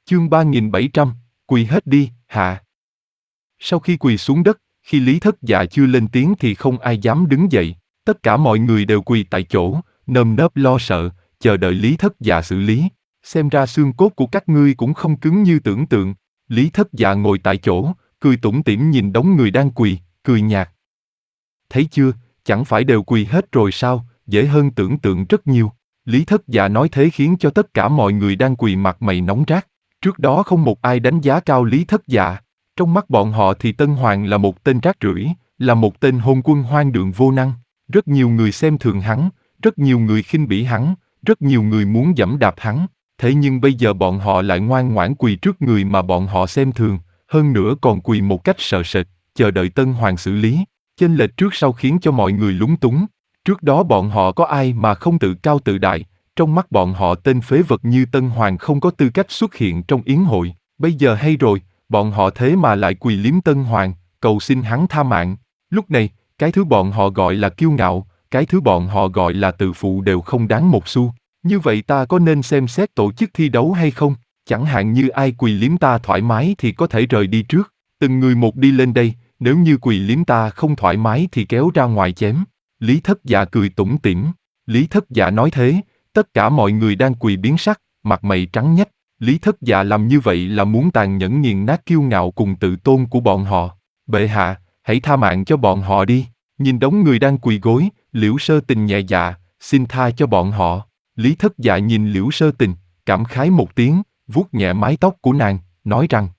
Chương 3700, quỳ hết đi, hạ. Sau khi quỳ xuống đất, khi Lý Thất Dạ chưa lên tiếng thì không ai dám đứng dậy, tất cả mọi người đều quỳ tại chỗ, nơm nớp lo sợ, chờ đợi Lý Thất Dạ xử lý. Xem ra xương cốt của các ngươi cũng không cứng như tưởng tượng. Lý Thất Dạ ngồi tại chỗ, cười tủm tỉm nhìn đống người đang quỳ, cười nhạt. Thấy chưa, chẳng phải đều quỳ hết rồi sao, dễ hơn tưởng tượng rất nhiều. Lý Thất Dạ nói thế khiến cho tất cả mọi người đang quỳ mặt mày nóng rát. Trước đó không một ai đánh giá cao Lý Thất Dạ. Trong mắt bọn họ thì Tân Hoàng là một tên rác rưởi, là một tên hôn quân hoang đường vô năng. Rất nhiều người xem thường hắn, rất nhiều người khinh bỉ hắn, rất nhiều người muốn giẫm đạp hắn. Thế nhưng bây giờ bọn họ lại ngoan ngoãn quỳ trước người mà bọn họ xem thường, hơn nữa còn quỳ một cách sợ sệt, chờ đợi Tân Hoàng xử lý. Chênh lệch trước sau khiến cho mọi người lúng túng. Trước đó bọn họ có ai mà không tự cao tự đại, trong mắt bọn họ tên phế vật như Tân Hoàng không có tư cách xuất hiện trong yến hội. Bây giờ hay rồi, bọn họ thế mà lại quỳ liếm Tân Hoàng, cầu xin hắn tha mạng. Lúc này, cái thứ bọn họ gọi là kiêu ngạo, cái thứ bọn họ gọi là tự phụ đều không đáng một xu. Như vậy ta có nên xem xét tổ chức thi đấu hay không? Chẳng hạn như ai quỳ liếm ta thoải mái thì có thể rời đi trước. Từng người một đi lên đây, nếu như quỳ liếm ta không thoải mái thì kéo ra ngoài chém. Lý Thất Dạ cười tủm tỉm. Lý Thất Dạ nói thế, tất cả mọi người đang quỳ biến sắc, mặt mày trắng nhách. Lý Thất Dạ làm như vậy là muốn tàn nhẫn nghiền nát kiêu ngạo cùng tự tôn của bọn họ. Bệ hạ, hãy tha mạng cho bọn họ đi. Nhìn đống người đang quỳ gối, Liễu Sơ Tình nhẹ dạ, xin tha cho bọn họ. Lý Thất Dạ nhìn Liễu Sơ Tình, cảm khái một tiếng, vuốt nhẹ mái tóc của nàng, nói rằng: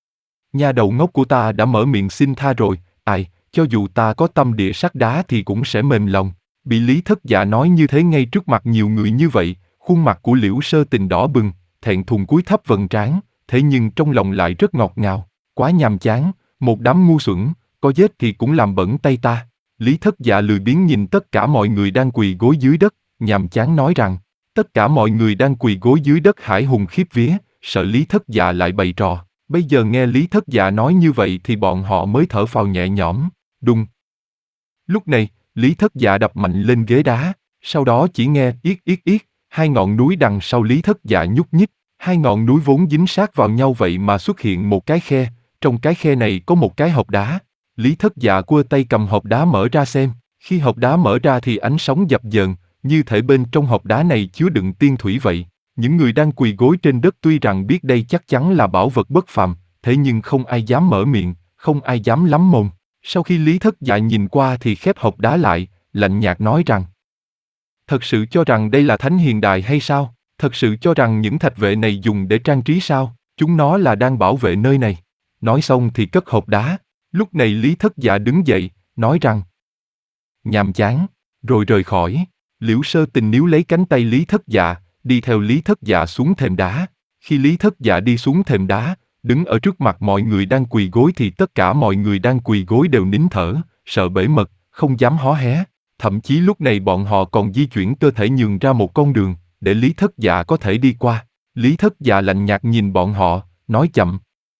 Nha đầu ngốc của ta đã mở miệng xin tha rồi, ai, cho dù ta có tâm địa sắt đá thì cũng sẽ mềm lòng. Bị Lý Thất Dạ nói như thế ngay trước mặt nhiều người như vậy, khuôn mặt của Liễu Sơ Tình đỏ bừng, thẹn thùng cúi thấp vầng trán, thế nhưng trong lòng lại rất ngọt ngào. Quá nhàm chán, một đám ngu xuẩn, có giết thì cũng làm bẩn tay ta. Lý Thất Dạ lười biếng nhìn tất cả mọi người đang quỳ gối dưới đất, nhàm chán nói rằng: tất cả mọi người đang quỳ gối dưới đất hãi hùng khiếp vía, sợ Lý Thất Dạ lại bày trò. Bây giờ nghe Lý Thất Dạ nói như vậy thì bọn họ mới thở phào nhẹ nhõm. Đùng. Lúc này, Lý Thất Dạ đập mạnh lên ghế đá, sau đó chỉ nghe yết yết yết, hai ngọn núi đằng sau Lý Thất Dạ nhúc nhích, hai ngọn núi vốn dính sát vào nhau vậy mà xuất hiện một cái khe, trong cái khe này có một cái hộp đá. Lý Thất Dạ cua tay cầm hộp đá mở ra xem, khi hộp đá mở ra thì ánh sóng dập dờn, như thể bên trong hộp đá này chứa đựng tiên thủy vậy. Những người đang quỳ gối trên đất tuy rằng biết đây chắc chắn là bảo vật bất phàm, thế nhưng không ai dám mở miệng, không ai dám lắm mồm. Sau khi Lý Thất Dạ nhìn qua thì khép hộp đá lại, lạnh nhạt nói rằng: thật sự cho rằng đây là thánh hiền đài hay sao? Thật sự cho rằng những thạch vệ này dùng để trang trí sao? Chúng nó là đang bảo vệ nơi này. Nói xong thì cất hộp đá. Lúc này Lý Thất Dạ đứng dậy, nói rằng: nhàm chán, rồi rời khỏi. Liễu Sơ Tình níu lấy cánh tay Lý Thất Dạ, đi theo Lý Thất Dạ xuống thềm đá. Khi Lý Thất Dạ đi xuống thềm đá, đứng ở trước mặt mọi người đang quỳ gối thì tất cả mọi người đang quỳ gối đều nín thở, sợ bể mật, không dám hó hé. Thậm chí lúc này bọn họ còn di chuyển cơ thể nhường ra một con đường, để Lý Thất Dạ có thể đi qua. Lý Thất Dạ lạnh nhạt nhìn bọn họ, nói chậm: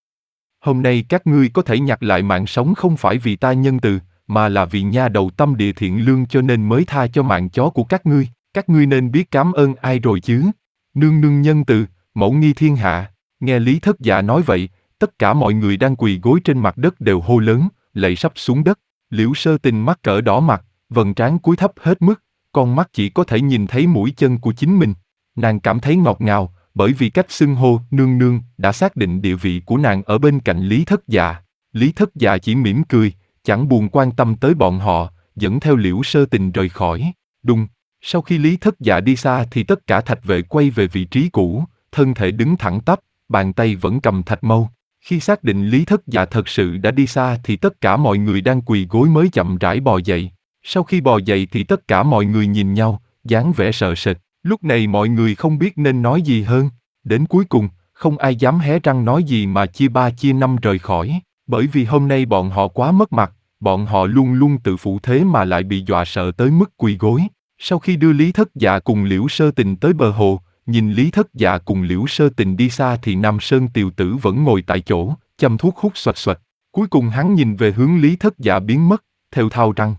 hôm nay các ngươi có thể nhặt lại mạng sống không phải vì ta nhân từ, mà là vì nha đầu tâm địa thiện lương cho nên mới tha cho mạng chó của các ngươi. Các ngươi nên biết cảm ơn ai rồi chứ? Nương nương nhân từ, mẫu nghi thiên hạ. Nghe Lý Thất Dạ nói vậy, tất cả mọi người đang quỳ gối trên mặt đất đều hô lớn, lạy sắp xuống đất. Liễu Sơ Tình mắt cỡ đỏ mặt, vầng trán cúi thấp hết mức, con mắt chỉ có thể nhìn thấy mũi chân của chính mình. Nàng cảm thấy ngọt ngào, bởi vì cách xưng hô nương nương đã xác định địa vị của nàng ở bên cạnh Lý Thất Dạ. Lý Thất Dạ chỉ mỉm cười, chẳng buồn quan tâm tới bọn họ, dẫn theo Liễu Sơ Tình rời khỏi. Đùng. Sau khi Lý Thất Dạ đi xa thì tất cả thạch vệ quay về vị trí cũ, thân thể đứng thẳng tắp, bàn tay vẫn cầm thạch mâu. Khi xác định Lý Thất Dạ thật sự đã đi xa thì tất cả mọi người đang quỳ gối mới chậm rãi bò dậy. Sau khi bò dậy thì tất cả mọi người nhìn nhau, dáng vẻ sợ sệt. Lúc này mọi người không biết nên nói gì hơn. Đến cuối cùng, không ai dám hé răng nói gì mà chia ba chia năm rời khỏi. Bởi vì hôm nay bọn họ quá mất mặt, bọn họ luôn luôn tự phụ thế mà lại bị dọa sợ tới mức quỳ gối. Sau khi đưa Lý Thất Dạ cùng Liễu Sơ Tình tới bờ hồ, nhìn Lý Thất Dạ cùng Liễu Sơ Tình đi xa thì Nam Sơn Tiều Tử vẫn ngồi tại chỗ, châm thuốc hút xoạch xoạch. Cuối cùng hắn nhìn về hướng Lý Thất Dạ biến mất, thều thào rằng: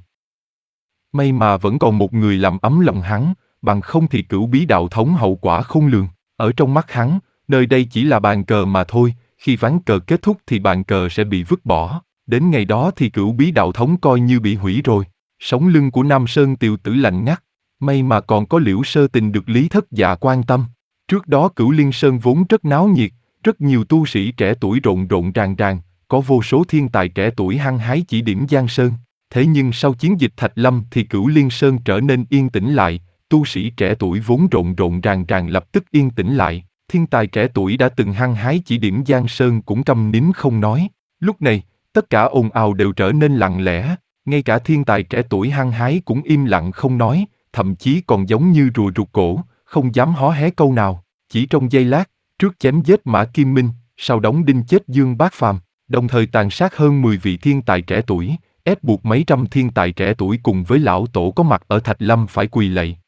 may mà vẫn còn một người làm ấm lòng hắn, bằng không thì Cửu Bí đạo thống hậu quả khôn lường. Ở trong mắt hắn, nơi đây chỉ là bàn cờ mà thôi, khi ván cờ kết thúc thì bàn cờ sẽ bị vứt bỏ, đến ngày đó thì Cửu Bí đạo thống coi như bị hủy rồi. Sống lưng của Nam Sơn Tiều Tử lạnh ngắt, may mà còn có Liễu Sơ Tình được Lý Thất Dạ quan tâm. Trước đó Cửu Liên Sơn vốn rất náo nhiệt, rất nhiều tu sĩ trẻ tuổi rộn rộn ràng ràng, có vô số thiên tài trẻ tuổi hăng hái chỉ điểm Giang Sơn. Thế nhưng sau chiến dịch Thạch Lâm thì Cửu Liên Sơn trở nên yên tĩnh lại, tu sĩ trẻ tuổi vốn rộn rộn ràng ràng lập tức yên tĩnh lại, thiên tài trẻ tuổi đã từng hăng hái chỉ điểm Giang Sơn cũng câm nín không nói. Lúc này, tất cả ồn ào đều trở nên lặng lẽ, ngay cả thiên tài trẻ tuổi hăng hái cũng im lặng không nói, thậm chí còn giống như rùa rụt cổ, không dám hó hé câu nào. Chỉ trong giây lát, trước chém giết Mã Kim Minh, sau đóng đinh chết Dương Bác Phàm, đồng thời tàn sát hơn 10 vị thiên tài trẻ tuổi, ép buộc mấy trăm thiên tài trẻ tuổi cùng với lão tổ có mặt ở Thạch Lâm phải quỳ lạy.